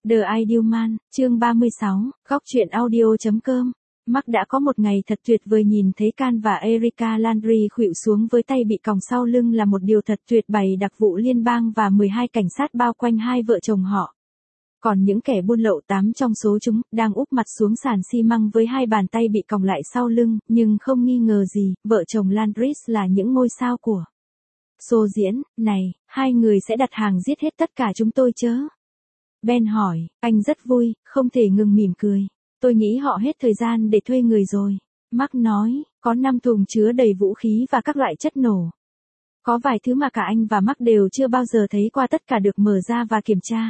The Ideal Man, chương 36, góc truyện audio.com. Mark đã có một ngày thật tuyệt vời, nhìn thấy Can và Erika Landry khuỵu xuống với tay bị còng sau lưng là một điều thật tuyệt, bày đặc vụ liên bang và 12 cảnh sát bao quanh hai vợ chồng họ. Còn những kẻ buôn lậu 8 trong số chúng đang úp mặt xuống sàn xi măng với hai bàn tay bị còng lại sau lưng, nhưng không nghi ngờ gì, vợ chồng Landry là những ngôi sao của show diễn này. Hai người sẽ đặt hàng giết hết tất cả chúng tôi chớ? Ben hỏi. Anh rất vui, không thể ngừng mỉm cười. Tôi nghĩ họ hết thời gian để thuê người rồi. Mark nói, có 5 thùng chứa đầy vũ khí và các loại chất nổ. Có vài thứ mà cả anh và Mark đều chưa bao giờ thấy qua, tất cả được mở ra và kiểm tra.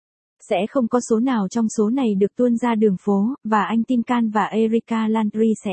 Sẽ không có số nào trong số này được tuôn ra đường phố, và anh tin Can và Erika Landry sẽ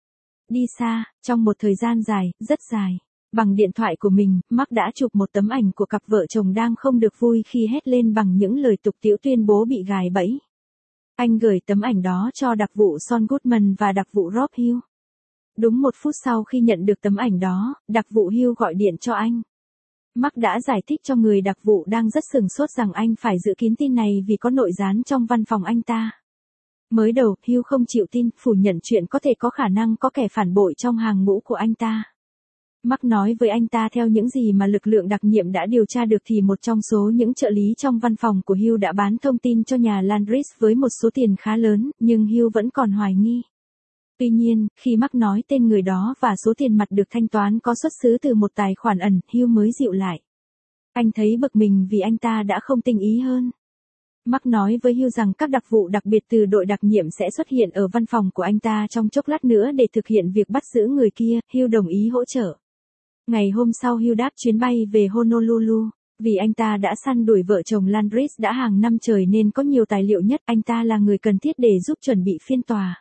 đi xa, trong một thời gian dài, rất dài. Bằng điện thoại của mình, Mark đã chụp một tấm ảnh của cặp vợ chồng đang không được vui khi hét lên bằng những lời tục tĩu tuyên bố bị gài bẫy. Anh gửi tấm ảnh đó cho đặc vụ Saul Goodman và đặc vụ Rob Hill. Đúng 1 phút sau khi nhận được tấm ảnh đó, đặc vụ Hill gọi điện cho anh. Mark đã giải thích cho người đặc vụ đang rất sửng sốt rằng anh phải giữ kín tin này vì có nội gián trong văn phòng anh ta. Mới đầu, Hill không chịu tin, phủ nhận chuyện có thể có khả năng có kẻ phản bội trong hàng ngũ của anh ta. Mark nói với anh ta theo những gì mà lực lượng đặc nhiệm đã điều tra được thì một trong số những trợ lý trong văn phòng của Hill đã bán thông tin cho nhà Landry với một số tiền khá lớn, nhưng Hill vẫn còn hoài nghi. Tuy nhiên, khi Mark nói tên người đó và số tiền mặt được thanh toán có xuất xứ từ một tài khoản ẩn, Hill mới dịu lại. Anh thấy bực mình vì anh ta đã không tinh ý hơn. Mark nói với Hill rằng các đặc vụ đặc biệt từ đội đặc nhiệm sẽ xuất hiện ở văn phòng của anh ta trong chốc lát nữa để thực hiện việc bắt giữ người kia. Hill đồng ý hỗ trợ. Ngày hôm sau, Hill đáp chuyến bay về Honolulu. Vì anh ta đã săn đuổi vợ chồng Landry đã hàng năm trời nên có nhiều tài liệu nhất, anh ta là người cần thiết để giúp chuẩn bị phiên tòa.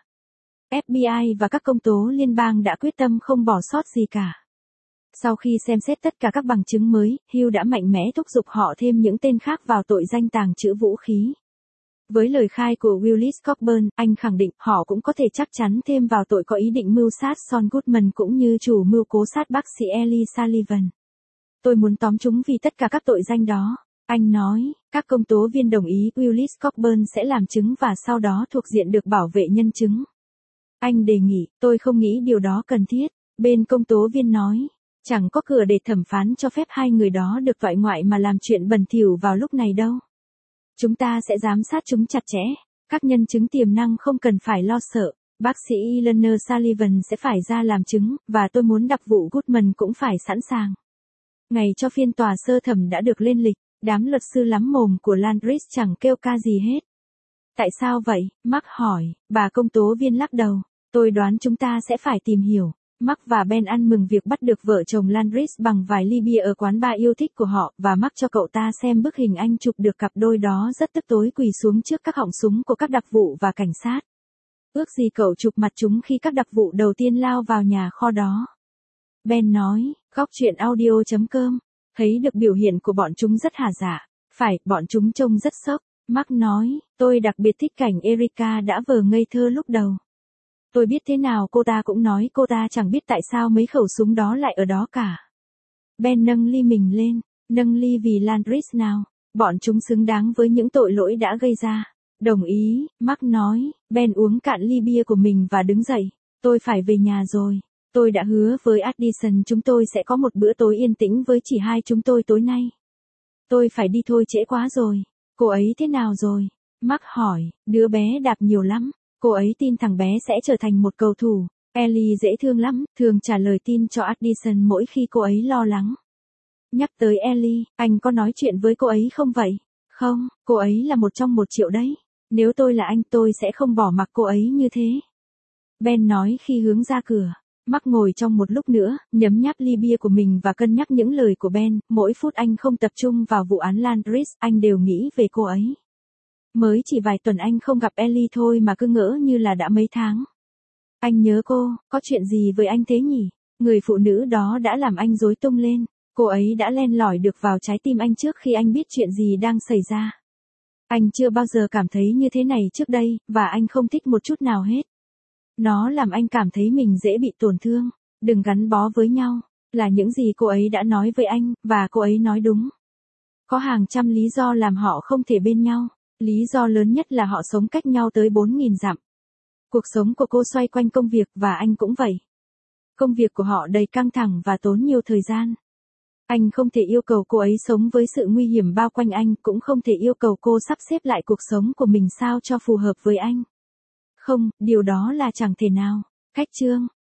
FBI và các công tố liên bang đã quyết tâm không bỏ sót gì cả. Sau khi xem xét tất cả các bằng chứng mới, Hill đã mạnh mẽ thúc giục họ thêm những tên khác vào tội danh tàng trữ vũ khí. Với lời khai của Willis Cockburn, anh khẳng định họ cũng có thể chắc chắn thêm vào tội có ý định mưu sát Saul Goodman cũng như chủ mưu cố sát bác sĩ Ellie Sullivan. Tôi muốn tóm chúng vì tất cả các tội danh đó, anh nói. Các công tố viên đồng ý Willis Cockburn sẽ làm chứng và sau đó thuộc diện được bảo vệ nhân chứng. Anh đề nghị, tôi không nghĩ điều đó cần thiết. Bên công tố viên nói, chẳng có cửa để thẩm phán cho phép hai người đó được toại ngoại mà làm chuyện bẩn thỉu vào lúc này đâu. Chúng ta sẽ giám sát chúng chặt chẽ. Các nhân chứng tiềm năng không cần phải lo sợ. Bác sĩ Eleanor Sullivan sẽ phải ra làm chứng, và tôi muốn đặc vụ Goodman cũng phải sẵn sàng. Ngày cho phiên tòa sơ thẩm đã được lên lịch. Đám luật sư lắm mồm của Landry chẳng kêu ca gì hết. Tại sao vậy? Mark hỏi. Bà công tố viên lắc đầu. Tôi đoán chúng ta sẽ phải tìm hiểu. Mark và Ben ăn mừng việc bắt được vợ chồng Landry bằng vài ly bia ở quán bar yêu thích của họ, và Mark cho cậu ta xem bức hình anh chụp được cặp đôi đó rất tức tối quỳ xuống trước các họng súng của các đặc vụ và cảnh sát. Ước gì cậu chụp mặt chúng khi các đặc vụ đầu tiên lao vào nhà kho đó. Ben nói, góc truyện audio.com. Thấy được biểu hiện của bọn chúng rất hả dạ. Phải, bọn chúng trông rất sốc. Mark nói, tôi đặc biệt thích cảnh Erika đã vờ ngây thơ lúc đầu. Tôi biết thế nào cô ta cũng nói cô ta chẳng biết tại sao mấy khẩu súng đó lại ở đó cả. Ben nâng ly mình lên. Nâng ly vì Landry nào. Bọn chúng xứng đáng với những tội lỗi đã gây ra. Đồng ý, Mark nói. Ben uống cạn ly bia của mình và đứng dậy. Tôi phải về nhà rồi. Tôi đã hứa với Addison chúng tôi sẽ có một bữa tối yên tĩnh với chỉ hai chúng tôi tối nay. Tôi phải đi thôi, trễ quá rồi. Cô ấy thế nào rồi? Mark hỏi. Đứa bé đạp nhiều lắm. Cô ấy tin thằng bé sẽ trở thành một cầu thủ. Ellie dễ thương lắm, thường trả lời tin cho Addison mỗi khi cô ấy lo lắng. Nhắc tới Ellie, anh có nói chuyện với cô ấy không vậy? Không, cô ấy là 1 trong 1 triệu đấy. Nếu tôi là anh tôi sẽ không bỏ mặc cô ấy như thế. Ben nói khi hướng ra cửa. Mark ngồi trong một lúc nữa, nhấm nháp ly bia của mình và cân nhắc những lời của Ben. Mỗi phút anh không tập trung vào vụ án Landry, anh đều nghĩ về cô ấy. Mới chỉ vài tuần anh không gặp Ellie thôi mà cứ ngỡ như là đã mấy tháng. Anh nhớ cô, có chuyện gì với anh thế nhỉ? Người phụ nữ đó đã làm anh rối tung lên. Cô ấy đã len lỏi được vào trái tim anh trước khi anh biết chuyện gì đang xảy ra. Anh chưa bao giờ cảm thấy như thế này trước đây, và anh không thích một chút nào hết. Nó làm anh cảm thấy mình dễ bị tổn thương. Đừng gắn bó với nhau. Là những gì cô ấy đã nói với anh, và cô ấy nói đúng. Có hàng trăm lý do làm họ không thể bên nhau. Lý do lớn nhất là họ sống cách nhau tới 4.000 dặm. Cuộc sống của cô xoay quanh công việc và anh cũng vậy. Công việc của họ đầy căng thẳng và tốn nhiều thời gian. Anh không thể yêu cầu cô ấy sống với sự nguy hiểm bao quanh anh, cũng không thể yêu cầu cô sắp xếp lại cuộc sống của mình sao cho phù hợp với anh. Không, điều đó là chẳng thể nào. Khách chương